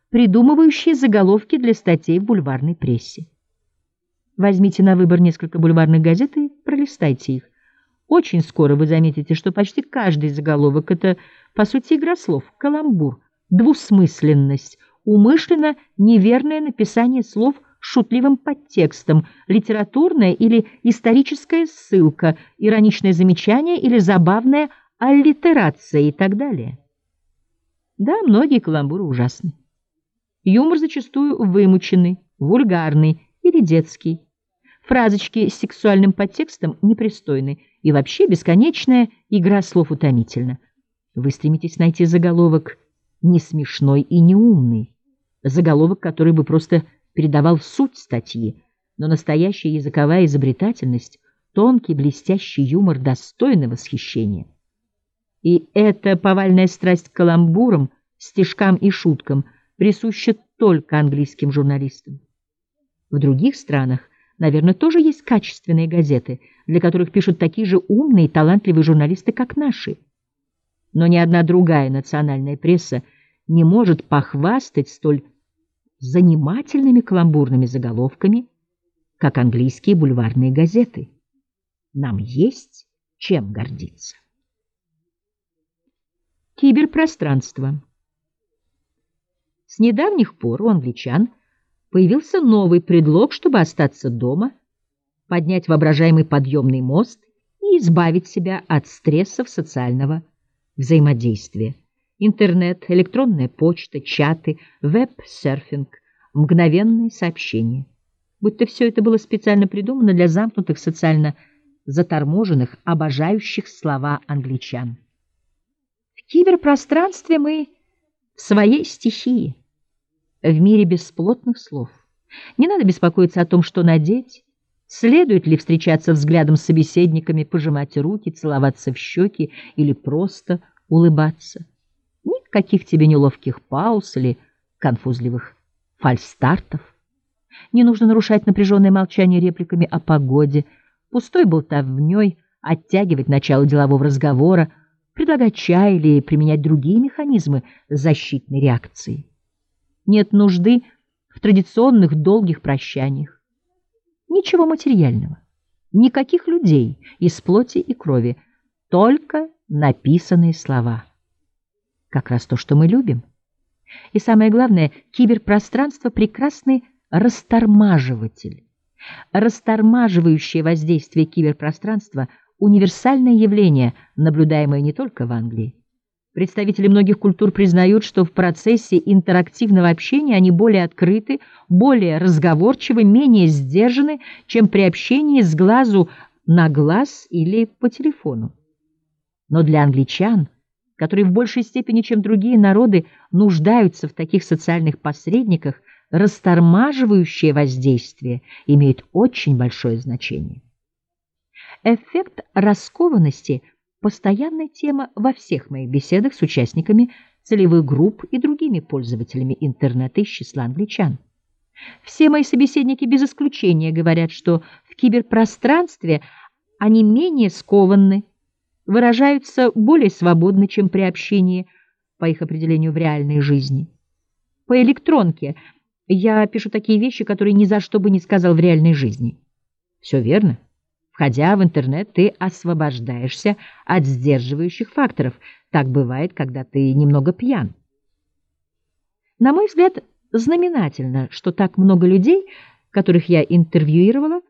придумывающие заголовки для статей в бульварной прессе. Возьмите на выбор несколько бульварных газет и пролистайте их. Очень скоро вы заметите, что почти каждый заголовок — это, по сути, игра слов, каламбур, двусмысленность, умышленно неверное написание слов шутливым подтекстом, литературная или историческая ссылка, ироничное замечание или забавная аллитерация и так далее. Да, многие каламбуры ужасны. Юмор зачастую вымученный, вульгарный или детский. Фразочки с сексуальным подтекстом непристойны, и вообще бесконечная игра слов утомительна. Вы стремитесь найти заголовок не смешной и не умный, заголовок, который бы просто передавал суть статьи, но настоящая языковая изобретательность, тонкий блестящий юмор достойны восхищения. И эта повальная страсть к каламбурам, стишкам и шуткам присуща только английским журналистам. В других странах, наверное, тоже есть качественные газеты, для которых пишут такие же умные и талантливые журналисты, как наши. Но ни одна другая национальная пресса не может похвастать столь занимательными каламбурными заголовками, как английские бульварные газеты. Нам есть чем гордиться. Киберпространство. С недавних пор у англичан появился новый предлог, чтобы остаться дома, поднять воображаемый подъемный мост и избавить себя от стрессов социального взаимодействия. Интернет, электронная почта, чаты, веб-серфинг, мгновенные сообщения. Будто все это было специально придумано для замкнутых, социально заторможенных, обожающих слова англичан. В киберпространстве мы в своей стихии, в мире бесплотных слов. Не надо беспокоиться о том, что надеть, следует ли встречаться взглядом с собеседниками, пожимать руки, целоваться в щеки или просто улыбаться. Никаких тебе неловких пауз или конфузливых фальстартов. Не нужно нарушать напряженное молчание репликами о погоде, пустой болтовней, оттягивать начало делового разговора, предлагать чай или применять другие механизмы защитной реакции. Нет нужды в традиционных долгих прощаниях. Ничего материального, никаких людей из плоти и крови, только написанные слова. Как раз то, что мы любим. И самое главное, киберпространство — прекрасный растормаживатель. Растормаживающее воздействие киберпространства — универсальное явление, наблюдаемое не только в Англии. Представители многих культур признают, что в процессе интерактивного общения они более открыты, более разговорчивы, менее сдержаны, чем при общении с глазу на глаз или по телефону. Но для англичан, которые в большей степени, чем другие народы, нуждаются в таких социальных посредниках, растормаживающее воздействие имеет очень большое значение. Эффект раскованности – постоянная тема во всех моих беседах с участниками целевых групп и другими пользователями интернета из числа англичан. Все мои собеседники без исключения говорят, что в киберпространстве они менее скованы, выражаются более свободно, чем при общении, по их определению, в реальной жизни. По электронке я пишу такие вещи, которые ни за что бы не сказал в реальной жизни. Все верно. Входя в интернет, ты освобождаешься от сдерживающих факторов. Так бывает, когда ты немного пьян. На мой взгляд, знаменательно, что так много людей, которых я интервьюировала,